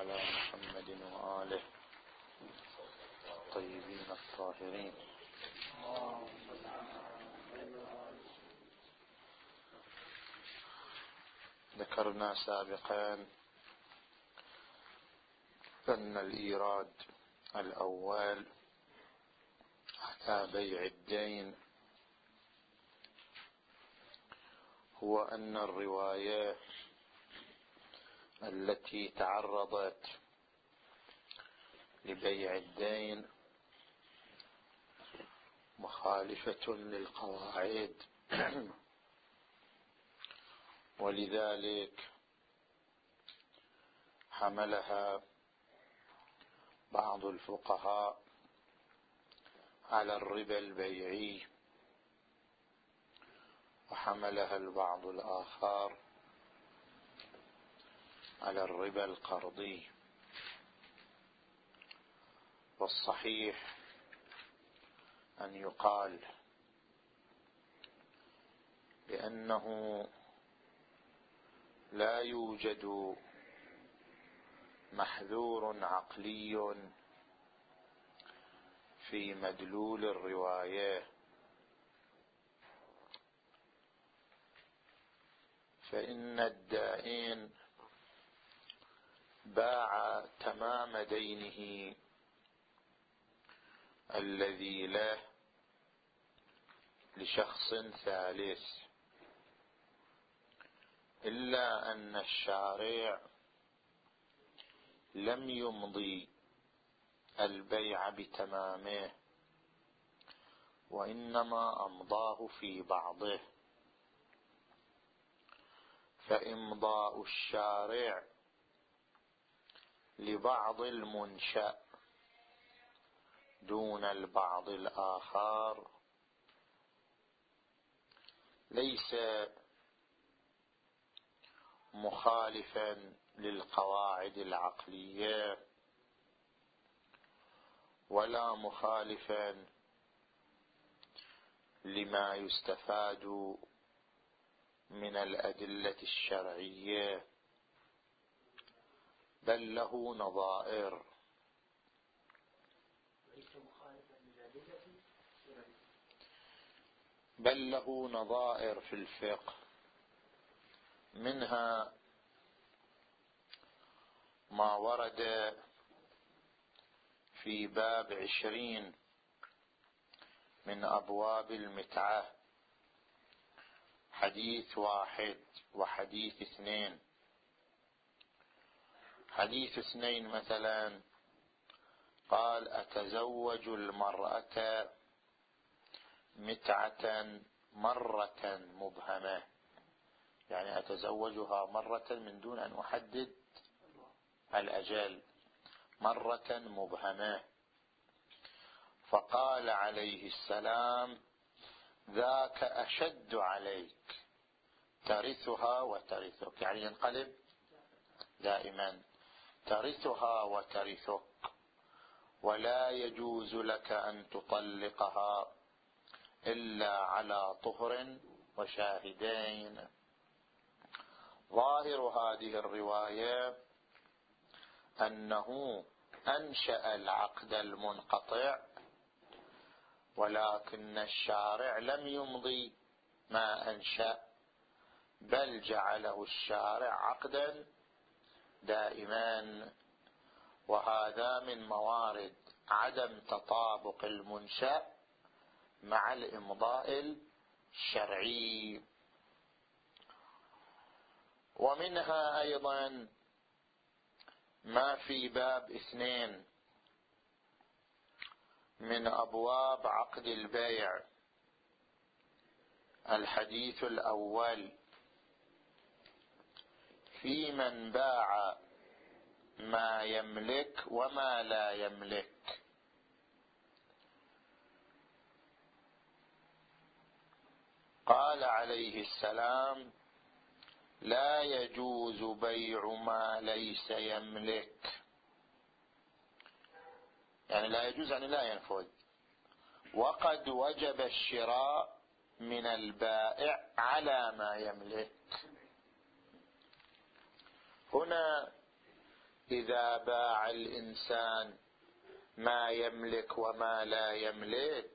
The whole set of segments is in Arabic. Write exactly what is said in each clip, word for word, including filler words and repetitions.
على محمد وآله الطيبين الطاهرين. ذكرنا سابقا أن الإيراد الأول على بيع الدين هو أن الرواية التي تعرضت لبيع الدين مخالفة للقواعد ولذلك حملها بعض الفقهاء على الربا البيعي وحملها البعض الآخر على الربا القرضي. والصحيح أن يقال بأنه لا يوجد محذور عقلي في مدلول الرواية، فإن الدائن باع تمام دينه الذي له لشخص ثالث، إلا أن الشارع لم يمضي البيع بتمامه وإنما أمضاه في بعضه. فإمضاء الشارع لبعض المنشأ دون البعض الآخر ليس مخالفا للقواعد العقلية ولا مخالفا لما يستفاد من الأدلة الشرعية، بل له نظائر. بل له نظائر في الفقه، منها ما ورد في باب عشرين من أبواب المتعة، حديث واحد وحديث اثنين. حديث اثنين مثلا قال: أتزوج المرأة متعة مرة مبهمة، يعني أتزوجها مرة من دون أن أحدد الأجل، مرة مبهمة. فقال عليه السلام: ذاك أشد عليك، ترثها وترثك، يعني ينقلب دائما، ترثها وترثك، ولا يجوز لك أن تطلقها إلا على طهر وشاهدين. ظاهر هذه الرواية أنه أنشأ العقد المنقطع، ولكن الشارع لم يمضي ما أنشأ، بل جعله الشارع عقدا دائما. وهذا من موارد عدم تطابق المنشأ مع الإمضاء الشرعي. ومنها أيضا ما في باب اثنين من أبواب عقد البيع، الحديث الأول: في من باع ما يملك وما لا يملك. قال عليه السلام: لا يجوز بيع ما ليس يملك، يعني لا يجوز يعني لا ينفذ. وقد وجب الشراء من البائع على ما يملك. هنا إذا باع الإنسان ما يملك وما لا يملك،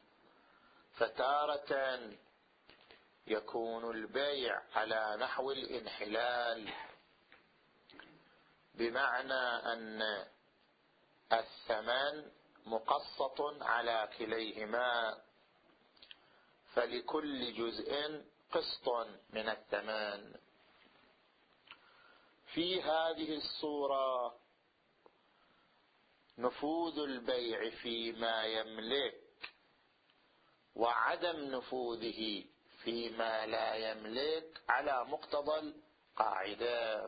فتارة يكون البيع على نحو الانحلال، بمعنى أن الثمن مقسط على كليهما، فلكل جزء قسط من الثمن. في هذه الصورة نفوذ البيع فيما يملك وعدم نفوذه فيما لا يملك على مقتضى القاعدة.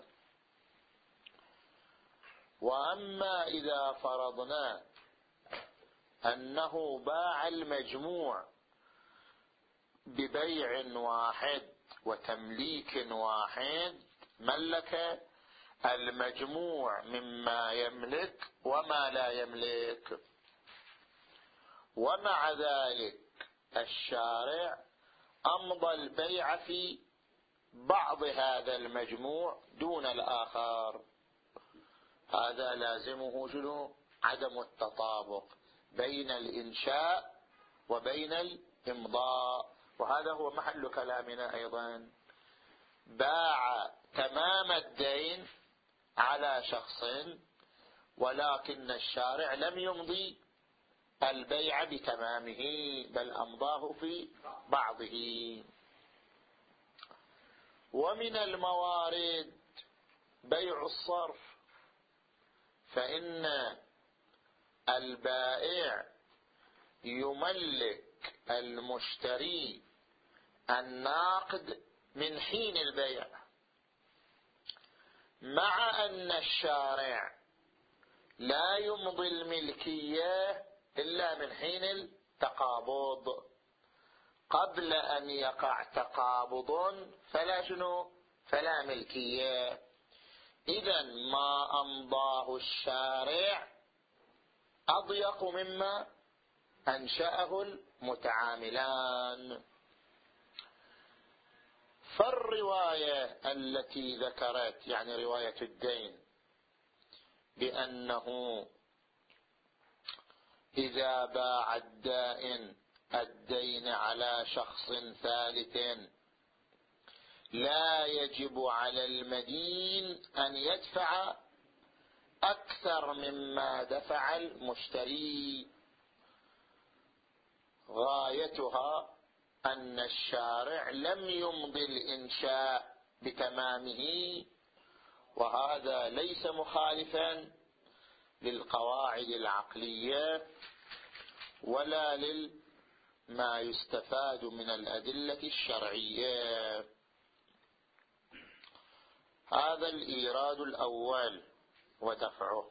وأما إذا فرضنا أنه باع المجموع ببيع واحد وتمليك واحد، ملك المجموع مما يملك وما لا يملك، ومع ذلك الشارع أمضى البيع في بعض هذا المجموع دون الآخر، هذا لازمه شنو؟ عدم التطابق بين الإنشاء وبين الإمضاء. وهذا هو محل كلامنا أيضا. باع تمام الدين على شخص، ولكن الشارع لم يمضي البيع بتمامه، بل أمضاه في بعضه. ومن الموارد بيع الصرف، فإن البائع يملك المشتري الناقد من حين البيع، مع أن الشارع لا يمضي الملكية إلا من حين التقابض. قبل أن يقع تقابض فلا شنو؟ فلا ملكية. إذن ما أمضاه الشارع أضيق مما أنشأه المتعاملان. فالرواية التي ذكرت، يعني رواية الدين، بأنه إذا باع الدائن الدين على شخص ثالث لا يجب على المدين أن يدفع أكثر مما دفع المشتري، غايتها أن الشارع لم يمضي الإنشاء بتمامه، وهذا ليس مخالفا للقواعد العقلية ولا لما يستفاد من الأدلة الشرعية. هذا الإيراد الأول ودفعه.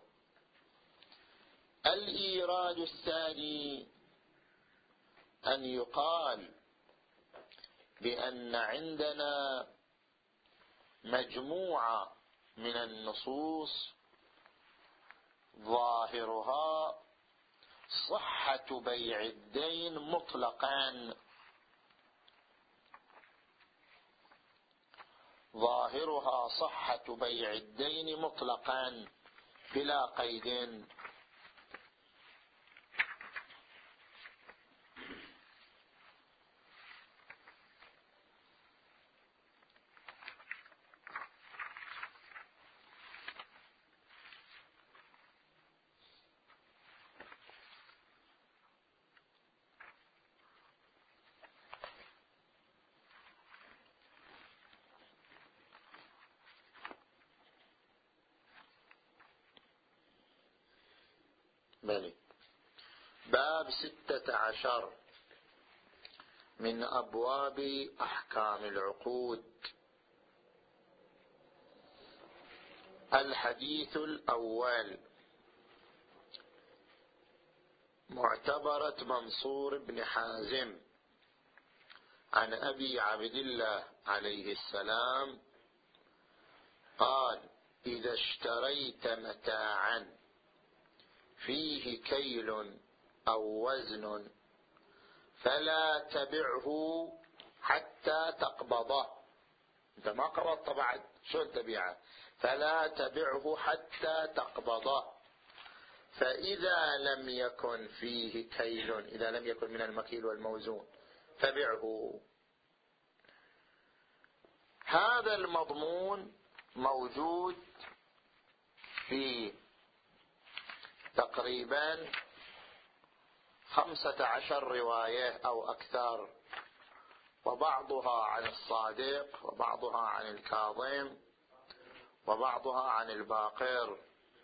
الإيراد الثاني أن يقال بأن عندنا مجموعة من النصوص ظاهرها صحة بيع الدين مطلقا، ظاهرها صحة بيع الدين مطلقا بلا قيد. بلي. باب ستة عشر من أبواب أحكام العقود. الحديث الأول معتبرة منصور بن حازم عن أبي عبد الله عليه السلام قال: إذا اشتريت متاعا فيه كيل أو وزن فلا تبعه حتى تقبضه. انت ما قبضت بعد، شلون تبيعه؟ فلا تبعه حتى تقبضه، فإذا لم يكن فيه كيل، إذا لم يكن من المكيل والموزون فبعه. هذا المضمون موجود في تقريبا خمسة عشر رواية أو أكثر، وبعضها عن الصادق وبعضها عن الكاظم وبعضها عن الباقر.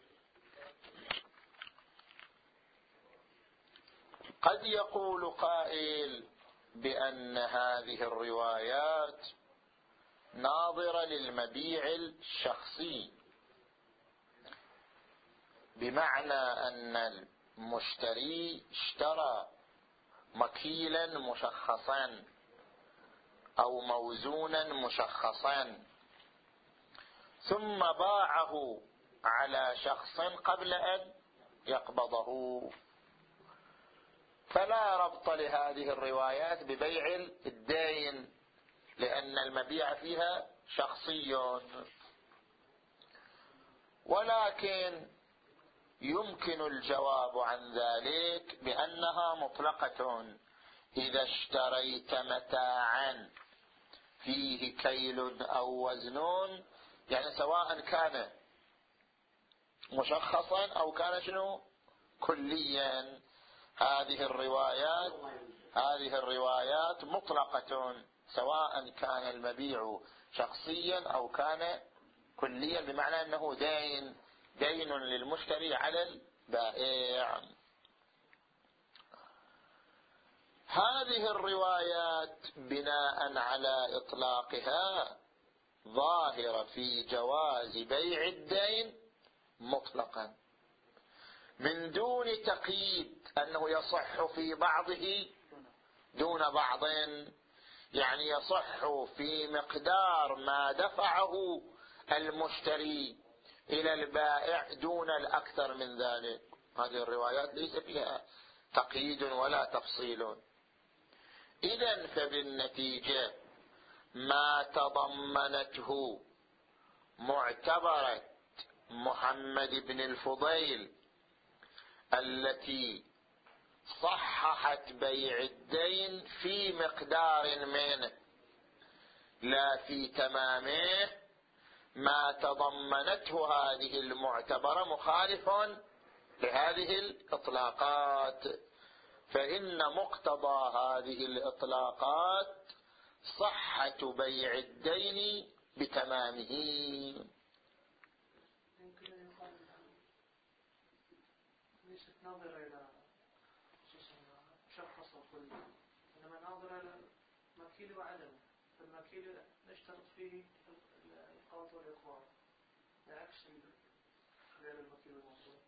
قد يقول قائل بأن هذه الروايات ناظرة للمبيع الشخصي، بمعنى أن المشتري اشترى مكيلا مشخصا أو موزونا مشخصا ثم باعه على شخص قبل أن يقبضه، فلا ربط لهذه الروايات ببيع الدين لأن المبيع فيها شخصي. ولكن يمكن الجواب عن ذلك بأنها مطلقة. إذا اشتريت متاعا فيه كيل أو وزن، يعني سواء كان مشخصا أو كان شنو كليا، هذه الروايات هذه الروايات مطلقة، سواء كان المبيع شخصيا أو كان كليا، بمعنى أنه دين دين للمشتري على البائع. هذه الروايات بناء على إطلاقها ظاهرة في جواز بيع الدين مطلقا من دون تقييد أنه يصح في بعضه دون بعض، يعني يصح في مقدار ما دفعه المشتري إلى البائع دون الأكثر من ذلك. هذه الروايات ليس فيها تقييد ولا تفصيل. إذن فبالنتيجة ما تضمنته معتبرة محمد بن الفضيل التي صححت بيع الدين في مقدار منه لا في تمامه، ما تضمنته هذه المعتبرة مخالف لهذه الإطلاقات، فإن مقتضى هذه الإطلاقات صحة بيع الدين بتمامه. ليست ناظرة إلى شخص كلي، إنما ناظرة إلى المكيل وعدمه. فالمكيل نشترط فيه القوة والإقوام، بعكس غير المكيل والموزون.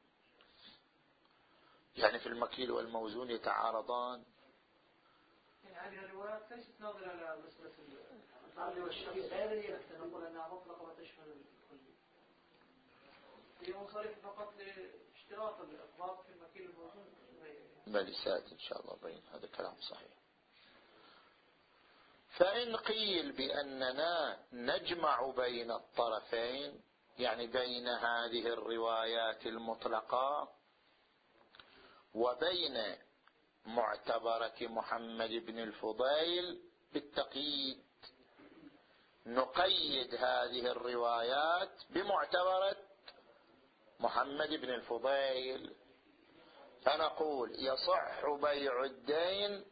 يعني في المكيل والموزون يتعارضان. يعني هذه الروايات ليست ناظرة إلى مسألة العدل والشخص، غير اليد نقول أنها مطلقة وتشمل الكلي. هي منصرف فقط لاشتراط الإقباض في المكيل والموزون. بل سات إن شاء الله بين هذا كلام صحيح. فإن قيل بأننا نجمع بين الطرفين، يعني بين هذه الروايات المطلقة وبين معتبرة محمد بن الفضيل بالتقييد، نقيد هذه الروايات بمعتبرة محمد بن الفضيل، فنقول يصح بيع الدين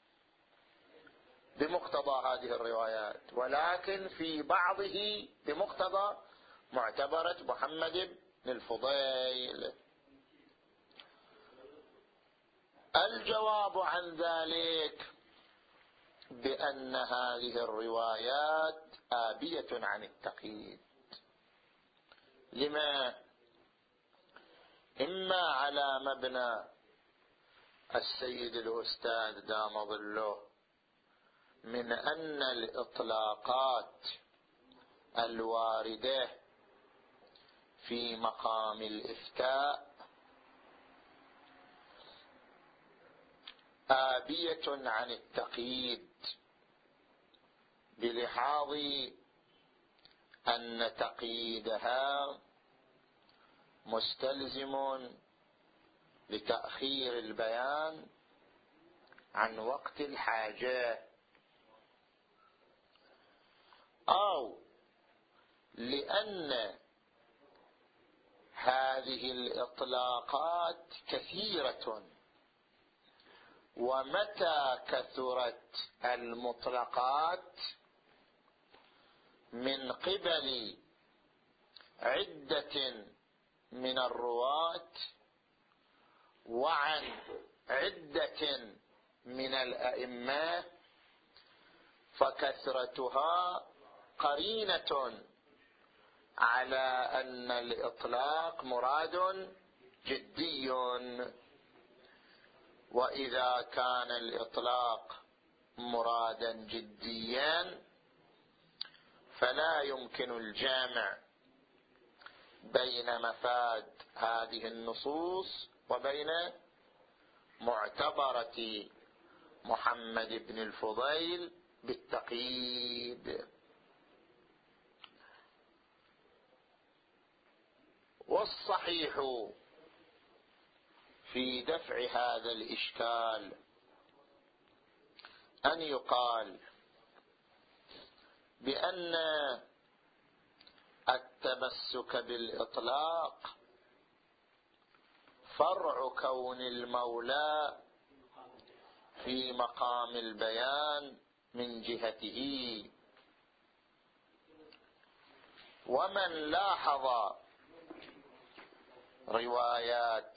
بمقتضى هذه الروايات، ولكن في بعضه بمقتضى معتبرة محمد بن الفضيل. الجواب عن ذلك بأن هذه الروايات آبية عن التقييد. لما؟ إما على مبنى السيد الأستاذ دام ظله من أن الإطلاقات الواردة في مقام الإفتاء آبية عن التقييد بلحاظ أن تقييدها مستلزم لتأخير البيان عن وقت الحاجة، أو لأن هذه الإطلاقات كثيرة، ومتى كثرت المطلقات من قبل عدة من الرواة وعن عدة من الأئمة، فكثرتها قرينة على أن الإطلاق مراد جدي. وإذا كان الإطلاق مرادا جديا فلا يمكن الجامع بين مفاد هذه النصوص وبين معتبرة محمد بن الفضيل بالتقييد. والصحيح في دفع هذا الإشكال أن يقال بأن التمسك بالإطلاق فرع كون المولى في مقام البيان من جهته. ومن لاحظ روايات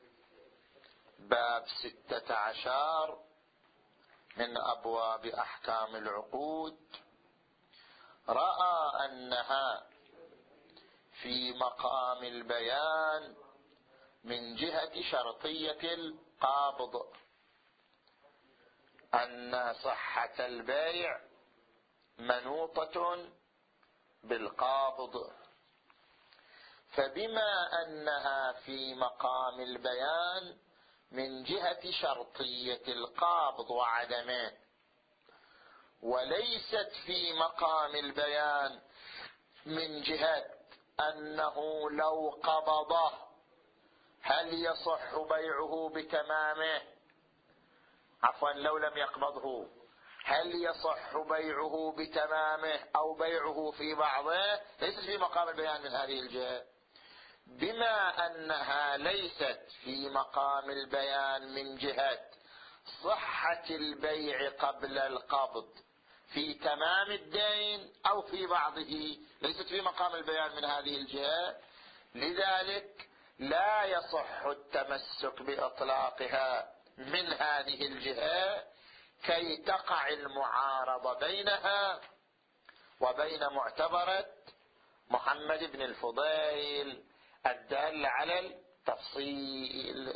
باب ستة عشر من أبواب أحكام العقود رأى أنها في مقام البيان من جهة شرطية القابض، أن صحة البيع منوطة بالقابض، فبما أنها في مقام البيان من جهة شرطية القابض وعدمه، وليست في مقام البيان من جهة أنه لو قبضه هل يصح بيعه بتمامه، عفوا لو لم يقبضه هل يصح بيعه بتمامه أو بيعه في بعضه، ليست في مقام البيان من هذه الجهة. بما أنها ليست في مقام البيان من جهة صحة البيع قبل القبض في تمام الدين أو في بعضه، ليست في مقام البيان من هذه الجهة، لذلك لا يصح التمسك بإطلاقها من هذه الجهة كي تقع المعارضة بينها وبين معتبرة محمد بن الفضيل الدال على التفصيل.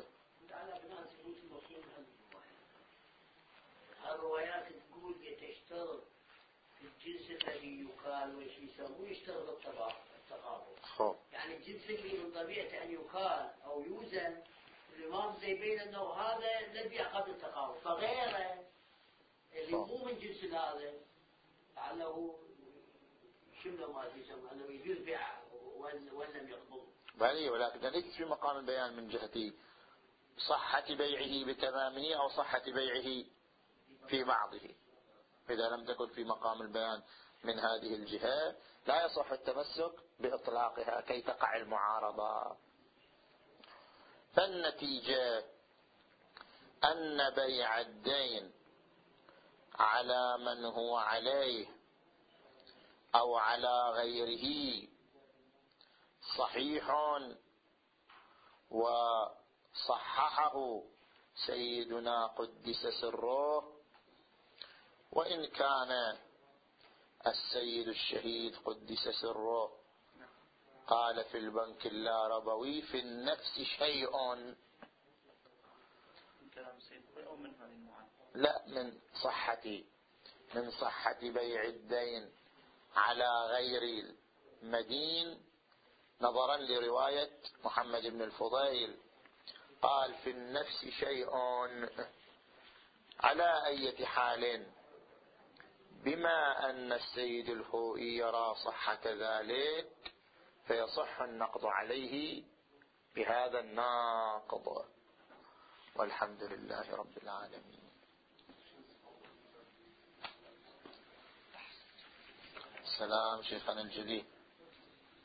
الروايات تقول بتشترط الجنس الذي يقال وش يسموه يشترط التقابل. يعني الجنس اللي من طبيعته أن يقال أو يوزن الإمام زي بين أنه هذا الذي قبل التقابل، فغيره اللي مو من جنس هذا لعله شمله ما يسمى أنه يجوز بيعه وإن لم يقبضه. بلى، ولكن ليس في مقام البيان من جهة صحة بيعه بتمامه أو صحة بيعه في بعضه. إذا لم تكن في مقام البيان من هذه الجهة لا يصح التمسك بإطلاقها كي تقع المعارضة. فالنتيجة أن بيع الدين على من هو عليه أو على غيره صحيح، وصححه سيدنا قدس سره، وإن كان السيد الشهيد قدس سره قال في البنك اللاربوي في النفس شيء، لا من صحة من صحة بيع الدين على غير المدين نظرا لرواية محمد بن الفضيل، قال في النفس شيء. على أي حال بما أن السيد الهوئي يرى صحة ذلك فيصح النقض عليه بهذا الناقض. والحمد لله رب العالمين. السلام شيخنا الجليل.